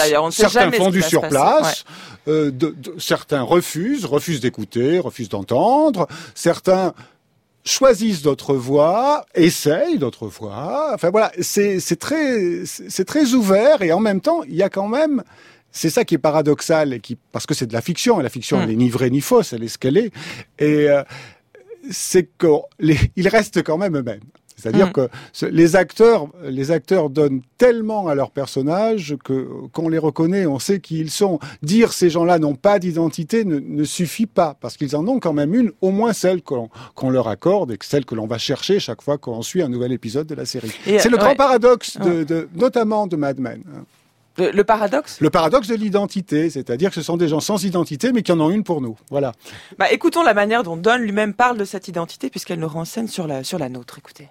certains refusent d'écouter, refusent d'entendre, certains choisissent d'autres voies, essayent d'autres voies. Enfin voilà, c'est très ouvert, et en même temps, il y a quand même, c'est ça qui est paradoxal, parce que c'est de la fiction, et la fiction elle est ni vraie ni fausse, elle est ce qu'elle est, et c'est qu'il reste quand même eux-mêmes. C'est-à-dire que les acteurs donnent tellement à leurs personnages qu'on les reconnaît, on sait qui ils sont. Dire ces gens-là n'ont pas d'identité ne suffit pas, parce qu'ils en ont quand même une, au moins celle qu'on leur accorde et celle que l'on va chercher chaque fois qu'on suit un nouvel épisode de la série. C'est le grand paradoxe notamment de Mad Men. Le paradoxe ? Le paradoxe de l'identité, c'est-à-dire que ce sont des gens sans identité, mais qui en ont une pour nous. Voilà. Écoutons la manière dont Don lui-même parle de cette identité, puisqu'elle nous renseigne sur la nôtre. Écoutez.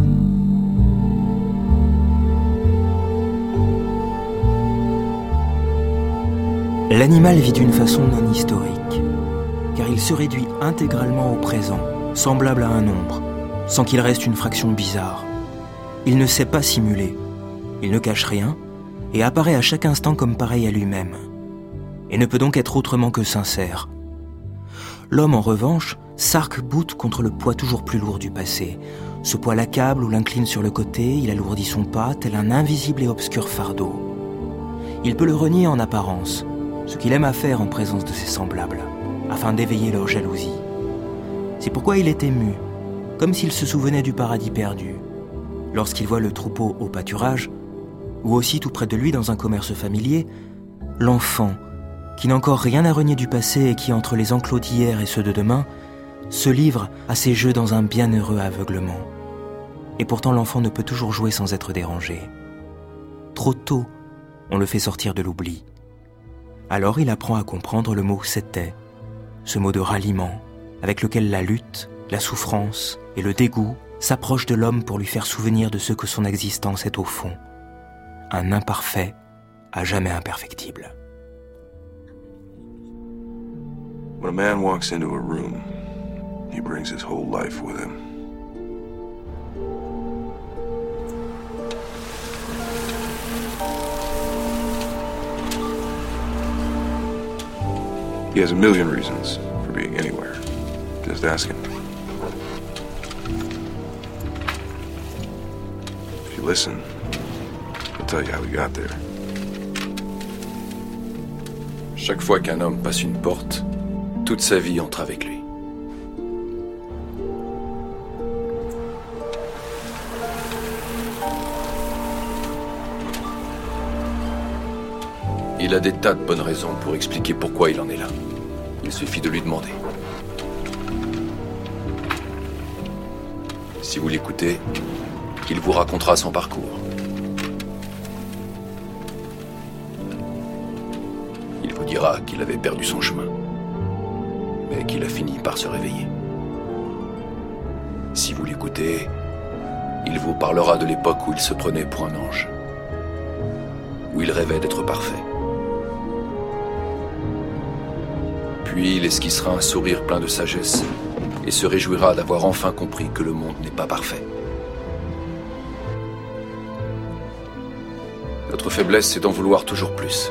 L'animal vit d'une façon non historique, car il se réduit intégralement au présent, semblable à un nombre, sans qu'il reste une fraction bizarre. Il ne sait pas simuler, il ne cache rien, et apparaît à chaque instant comme pareil à lui-même, et ne peut donc être autrement que sincère. L'homme, en revanche, s'arc-boute contre le poids toujours plus lourd du passé. Ce poids l'accable ou l'incline sur le côté, il alourdit son pas, tel un invisible et obscur fardeau. Il peut le renier en apparence, ce qu'il aime à faire en présence de ses semblables, afin d'éveiller leur jalousie. C'est pourquoi il est ému, comme s'il se souvenait du paradis perdu, lorsqu'il voit le troupeau au pâturage, ou aussi tout près de lui dans un commerce familier, l'enfant, qui n'a encore rien à renier du passé et qui, entre les enclos d'hier et ceux de demain, se livre à ses jeux dans un bienheureux aveuglement. Et pourtant l'enfant ne peut toujours jouer sans être dérangé. Trop tôt, on le fait sortir de l'oubli. Alors il apprend à comprendre le mot « c'était », ce mot de ralliement, avec lequel la lutte, la souffrance et le dégoût s'approchent de l'homme pour lui faire souvenir de ce que son existence est au fond. Un imparfait à jamais imperfectible. When a man walks into a room, he brings his whole life with him. He has a million reasons for being anywhere. Just ask him. If you listen, he'll tell you how he got there. Chaque fois qu'un homme passe une porte, toute sa vie entre avec lui. Il a des tas de bonnes raisons pour expliquer pourquoi il en est là. Il suffit de lui demander. Si vous l'écoutez, il vous racontera son parcours. Il vous dira qu'il avait perdu son chemin, mais qu'il a fini par se réveiller. Si vous l'écoutez, il vous parlera de l'époque où il se prenait pour un ange, où il rêvait d'être parfait. Puis il esquissera un sourire plein de sagesse et se réjouira d'avoir enfin compris que le monde n'est pas parfait. Notre faiblesse, c'est d'en vouloir toujours plus.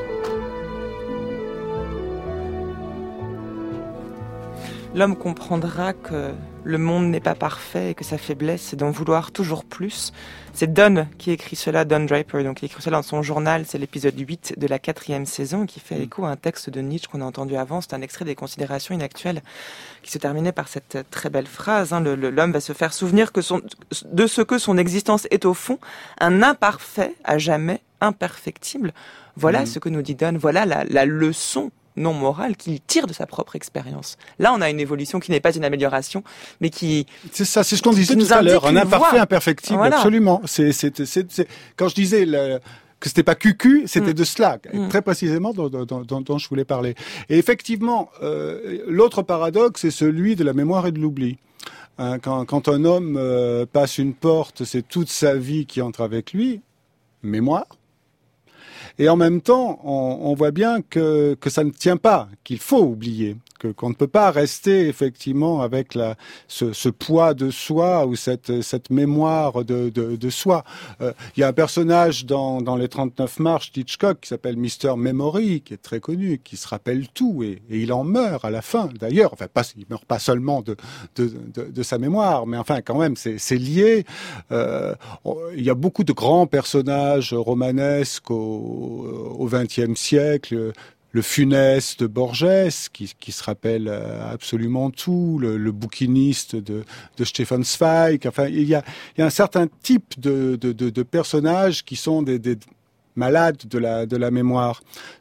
L'homme comprendra que le monde n'est pas parfait et que sa faiblesse, c'est d'en vouloir toujours plus. C'est Don qui écrit cela, Don Draper, donc il écrit cela dans son journal, c'est l'épisode 8 de la 4e saison, qui fait écho à un texte de Nietzsche qu'on a entendu avant. C'est un extrait des Considérations inactuelles qui se terminait par cette très belle phrase. L'homme va se faire souvenir de ce que son existence est au fond, un imparfait à jamais imperfectible. Voilà ce que nous dit Don, voilà la leçon non morale qu'il tire de sa propre expérience. Là, on a une évolution qui n'est pas une amélioration, mais qui... C'est ça, c'est ce qu'on disait tout à l'heure, un imparfait imperfectible, voilà. Absolument. Quand je disais que c'était pas cucu, c'était de cela, très précisément dont je voulais parler. Et effectivement, l'autre paradoxe, c'est celui de la mémoire et de l'oubli. Quand un homme passe une porte, c'est toute sa vie qui entre avec lui, mémoire. Et en même temps, on voit bien que ça ne tient pas, qu'il faut oublier, qu'on ne peut pas rester effectivement avec ce poids de soi ou cette mémoire de soi. Il y a un personnage dans les 39 marches d'Hitchcock qui s'appelle Mr. Memory, qui est très connu, qui se rappelle tout et il en meurt à la fin. D'ailleurs, enfin, il meurt pas seulement de sa mémoire, mais enfin quand même c'est lié. Il y a beaucoup de grands personnages romanesques au XXe siècle. funeste Borges, qui se rappelle absolument tout, le bouquiniste de Stefan Zweig. Enfin, il y a un certain type de personnages qui sont des malades de la mémoire.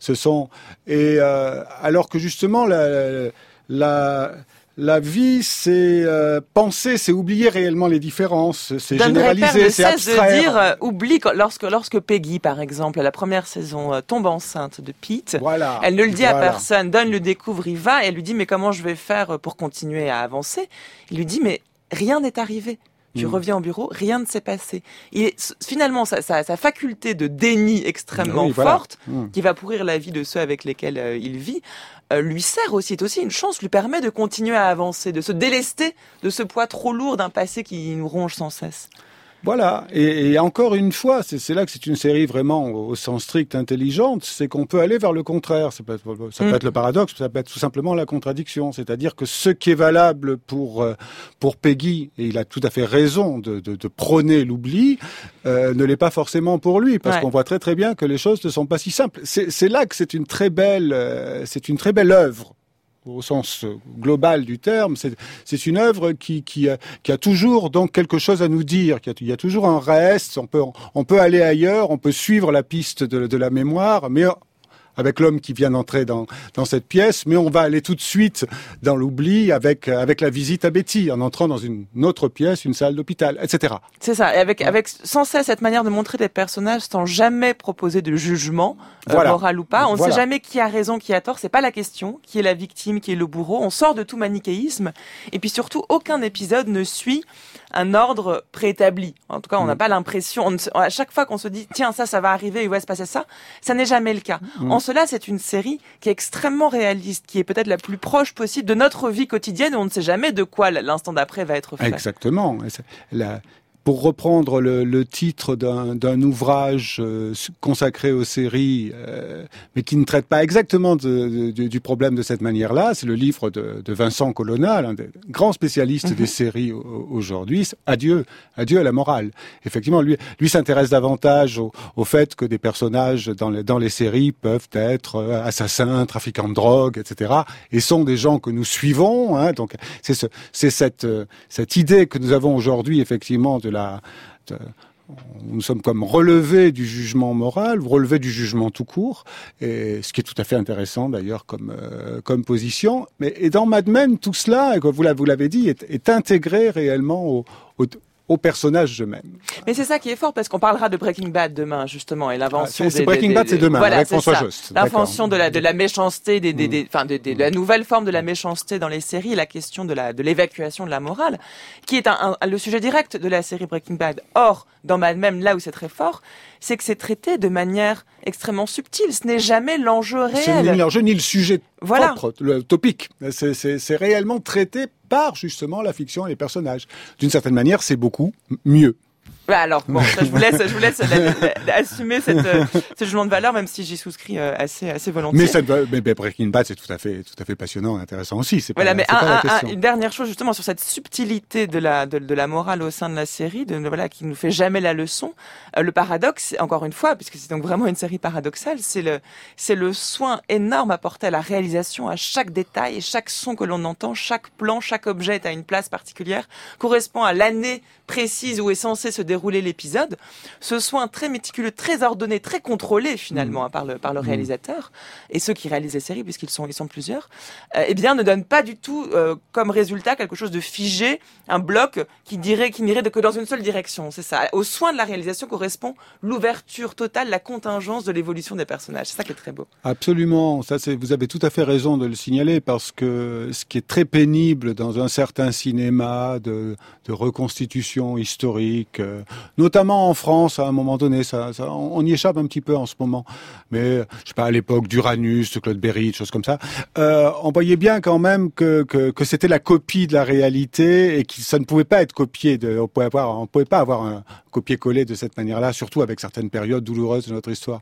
Alors que justement la vie, c'est penser, c'est oublier réellement les différences, c'est généraliser, c'est abstraire. De dire oublie lorsque Peggy, par exemple, à la première saison, tombe enceinte de Pete. Voilà, elle ne le dit à personne. Don le découvre, il va et elle lui dit mais comment je vais faire pour continuer à avancer? Il lui dit mais rien n'est arrivé. Tu reviens au bureau, rien ne s'est passé. Finalement, sa faculté de déni extrêmement forte, qui va pourrir la vie de ceux avec lesquels il vit, lui sert aussi, c'est aussi une chance, lui permet de continuer à avancer, de se délester de ce poids trop lourd d'un passé qui nous ronge sans cesse. Voilà, et encore une fois, c'est là que c'est une série vraiment au sens strict intelligente, c'est qu'on peut aller vers le contraire. Ça peut être le paradoxe, ça peut être tout simplement la contradiction. C'est-à-dire que ce qui est valable pour Peggy, et il a tout à fait raison de prôner l'oubli, ne l'est pas forcément pour lui, parce qu'on voit très très bien que les choses ne sont pas si simples. C'est là que c'est une très belle œuvre. Au sens global du terme, c'est une œuvre qui a toujours donc quelque chose à nous dire, il y a toujours un reste, on peut aller ailleurs, on peut suivre la piste de la mémoire, mais avec l'homme qui vient d'entrer dans cette pièce, mais on va aller tout de suite dans l'oubli avec la visite à Betty, en entrant dans une autre pièce, une salle d'hôpital, etc. C'est ça, et avec sans cesse cette manière de montrer des personnages sans jamais proposer de jugement, moral ou pas. On ne sait jamais qui a raison, qui a tort, c'est pas la question, qui est la victime, qui est le bourreau. On sort de tout manichéisme, et puis surtout, aucun épisode ne suit un ordre préétabli. En tout cas, on n'a pas l'impression, à chaque fois qu'on se dit, tiens, ça va arriver, il va se passer ça n'est jamais le cas. En cela, c'est une série qui est extrêmement réaliste, qui est peut-être la plus proche possible de notre vie quotidienne, où on ne sait jamais de quoi l'instant d'après va être fait. Exactement. Pour reprendre le titre d'un ouvrage consacré aux séries, mais qui ne traite pas exactement du problème de cette manière-là, c'est le livre de Vincent Colonna, l'un des grands spécialistes des séries aujourd'hui. Adieu à la morale. Effectivement, lui s'intéresse davantage au fait que des personnages dans les séries peuvent être assassins, trafiquants de drogue, etc. et sont des gens que nous suivons. Donc c'est cette idée que nous avons aujourd'hui, effectivement, nous sommes comme relevés du jugement moral, relevés du jugement tout court, et ce qui est tout à fait intéressant d'ailleurs comme position. Et dans Mad Men, tout cela, vous l'avez dit, est intégré réellement aux personnages eux-mêmes. Mais c'est ça qui est fort, parce qu'on parlera de Breaking Bad demain, justement, et l'invention Breaking Bad, c'est demain, avec François Jost. L'invention de la méchanceté, de la nouvelle forme de la méchanceté dans les séries, la question de l'évacuation de la morale, qui est le sujet direct de la série Breaking Bad. Or, dans Mad Men, là où c'est très fort, c'est que c'est traité de manière extrêmement subtile. Ce n'est jamais l'enjeu réel. C'est ni l'enjeu ni le sujet propre, le topic. C'est réellement traité par justement la fiction et les personnages. D'une certaine manière, c'est beaucoup mieux. Alors bon, ça, je vous laisse assumer ce jugement de valeur, même si j'y souscris assez volontiers. Mais Breaking Bad, c'est tout à fait passionnant et intéressant aussi. C'est voilà, pas, mais c'est pas la question. Une dernière chose justement sur cette subtilité de la morale au sein de la série, qui nous fait jamais la leçon. Le paradoxe, encore une fois, puisque c'est donc vraiment une série paradoxale, c'est le soin énorme apporté à la réalisation, à chaque détail et chaque son que l'on entend, chaque plan, chaque objet est à une place particulière, correspond à l'année précise où est censé se dérouler l'épisode. Ce soin très méticuleux, très ordonné, très contrôlé finalement par le réalisateur et ceux qui réalisent les séries, puisqu'ils sont plusieurs, ne donne pas du tout comme résultat quelque chose de figé, un bloc qui n'irait que dans une seule direction. C'est ça. Au soin de la réalisation correspond l'ouverture totale, la contingence de l'évolution des personnages. C'est ça qui est très beau. Absolument. Vous avez tout à fait raison de le signaler, parce que ce qui est très pénible dans un certain cinéma de reconstitution historique, notamment en France à un moment donné, on y échappe un petit peu en ce moment, mais je sais pas, à l'époque d'Uranus, de Claude Berry, des choses comme ça, on voyait bien quand même que c'était la copie de la réalité et que ça ne pouvait pas être copié. On pouvait pas avoir un copier-coller de cette manière-là, surtout avec certaines périodes douloureuses de notre histoire.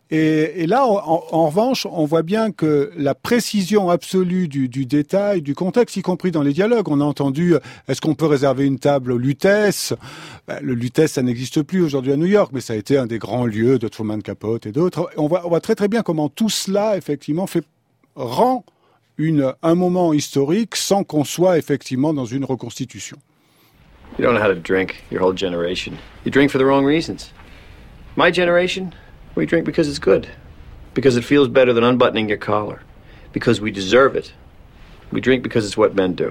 Et là, en revanche, on voit bien que la précision absolue du détail, du contexte, y compris dans les dialogues. On a entendu, est-ce qu'on peut réserver une table au Luther? Lutèce. Le Lutèce, ça n'existe plus aujourd'hui à New York, mais ça a été un des grands lieux de Truman Capote et d'autres. On voit très très bien comment tout cela, effectivement, rend un moment historique sans qu'on soit effectivement dans une reconstitution. You don't know how to drink, your whole generation. You drink for the wrong reasons. My generation, we drink because it's good. Because it feels better than unbuttoning your collar. Because we deserve it. We drink because it's what men do.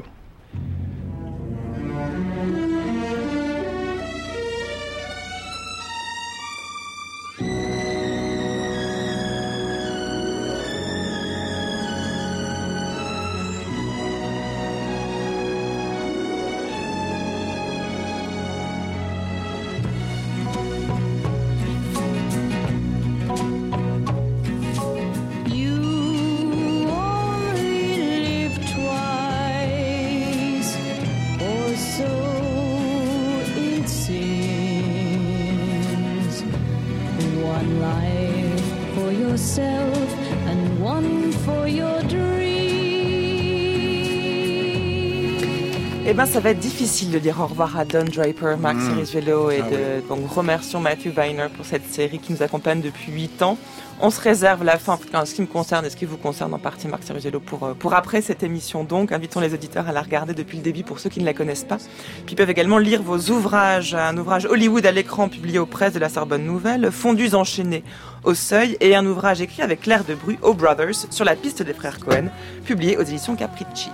Eh bien, ça va être difficile de dire au revoir à Don Draper, Marc Cerizuelo donc remercions Matthew Weiner pour cette série qui nous accompagne depuis 8 ans. On se réserve la fin, en ce qui me concerne et ce qui vous concerne en partie, Marc Cerizuelo, pour après cette émission. Donc, invitons les auditeurs à la regarder depuis le début pour ceux qui ne la connaissent pas. Puis ils peuvent également lire vos ouvrages, un ouvrage Hollywood à l'écran publié aux presses de la Sorbonne Nouvelle, Fondus enchaînés au Seuil, et un ouvrage écrit avec Claire Debru, aux Brothers, sur la piste des frères Cohen, publié aux éditions Capricci.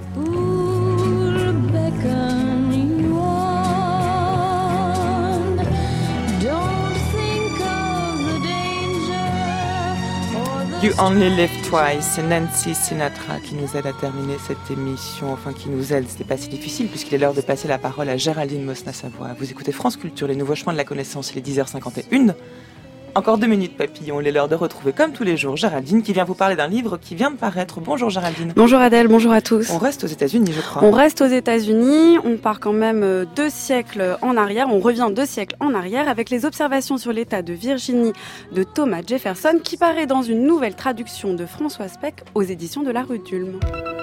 You Only Live Twice, c'est Nancy Sinatra qui nous aide à terminer cette émission, enfin qui nous aide, c'était pas si difficile puisqu'il est l'heure de passer la parole à Géraldine Mosna-Savoie. Vous écoutez France Culture, les nouveaux chemins de la connaissance, il est 10h51. Encore 2 minutes papillon, il est l'heure de retrouver comme tous les jours Géraldine qui vient vous parler d'un livre qui vient de paraître. Bonjour Géraldine. Bonjour Adèle, bonjour à tous. On reste aux États-Unis je crois. On reste aux États-Unis, on part quand même 2 siècles en arrière, on revient 2 siècles en arrière avec les observations sur l'État de Virginie de Thomas Jefferson qui paraît dans une nouvelle traduction de Françoise Peck aux éditions de la Rue d'Ulm.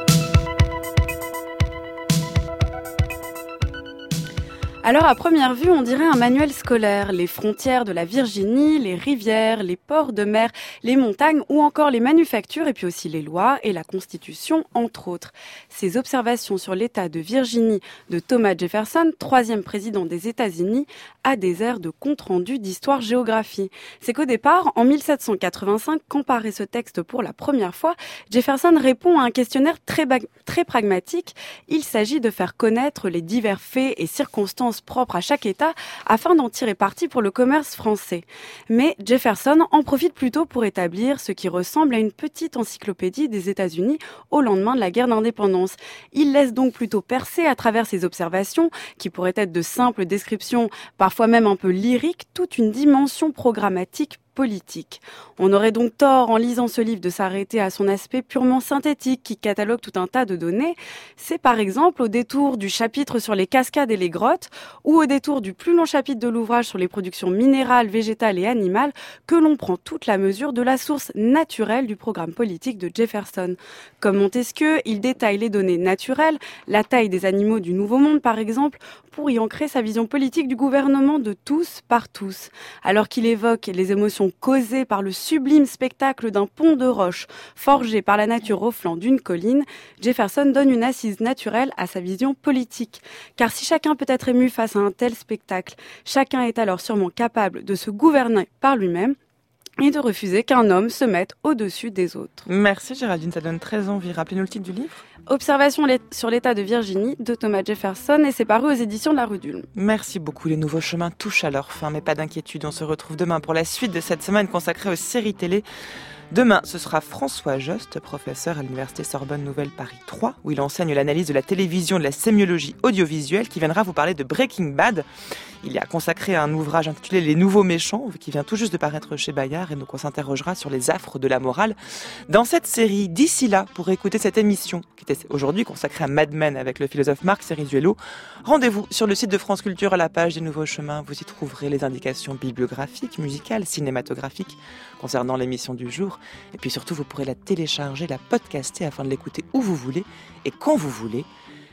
Alors à première vue, on dirait un manuel scolaire. Les frontières de la Virginie, les rivières, les ports de mer, les montagnes ou encore les manufactures et puis aussi les lois et la Constitution, entre autres. Ces observations sur l'État de Virginie de Thomas Jefferson, 3e président des États-Unis, a des airs de compte-rendu d'histoire-géographie. C'est qu'au départ, en 1785, quand paraît ce texte pour la première fois, Jefferson répond à un questionnaire très pragmatique. Il s'agit de faire connaître les divers faits et circonstances propres à chaque État afin d'en tirer parti pour le commerce français. Mais Jefferson en profite plutôt pour établir ce qui ressemble à une petite encyclopédie des États-Unis au lendemain de la guerre d'indépendance. Il laisse donc plutôt percer à travers ses observations, qui pourraient être de simples descriptions, parfois même un peu lyriques, toute une dimension programmatique politique. On aurait donc tort, en lisant ce livre, de s'arrêter à son aspect purement synthétique qui catalogue tout un tas de données. C'est par exemple au détour du chapitre sur les cascades et les grottes ou au détour du plus long chapitre de l'ouvrage sur les productions minérales, végétales et animales que l'on prend toute la mesure de la source naturelle du programme politique de Jefferson. Comme Montesquieu, il détaille les données naturelles, la taille des animaux du Nouveau Monde par exemple, pour y ancrer sa vision politique du gouvernement de tous par tous. Alors qu'il évoque les émotions causées par le sublime spectacle d'un pont de roche forgé par la nature au flanc d'une colline, Jefferson donne une assise naturelle à sa vision politique. Car si chacun peut être ému face à un tel spectacle, chacun est alors sûrement capable de se gouverner par lui-même et de refuser qu'un homme se mette au-dessus des autres. Merci Géraldine, ça donne très envie. Rappelez-nous le titre du livre. Observations sur l'État de Virginie de Thomas Jefferson et c'est paru aux éditions de la Rue d'Ulm. Merci beaucoup, les nouveaux chemins touchent à leur fin, mais pas d'inquiétude, on se retrouve demain pour la suite de cette semaine consacrée aux séries télé. Demain, ce sera François Jost, professeur à l'Université Sorbonne Nouvelle Paris 3, où il enseigne l'analyse de la télévision, de la sémiologie audiovisuelle, qui viendra vous parler de Breaking Bad. Il y a consacré un ouvrage intitulé Les Nouveaux Méchants, qui vient tout juste de paraître chez Bayard, et donc on s'interrogera sur les affres de la morale dans cette série. D'ici là, pour écouter cette émission, qui était aujourd'hui consacrée à Mad Men avec le philosophe Marc Cerizuelo, rendez-vous sur le site de France Culture à la page des Nouveaux Chemins. Vous y trouverez les indications bibliographiques, musicales, cinématographiques concernant l'émission du jour. Et puis surtout, vous pourrez la télécharger, la podcaster afin de l'écouter où vous voulez et quand vous voulez.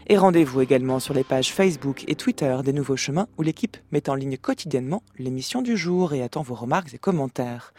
Et rendez-vous également sur les pages Facebook et Twitter des Nouveaux Chemins où l'équipe met en ligne quotidiennement l'émission du jour et attend vos remarques et commentaires.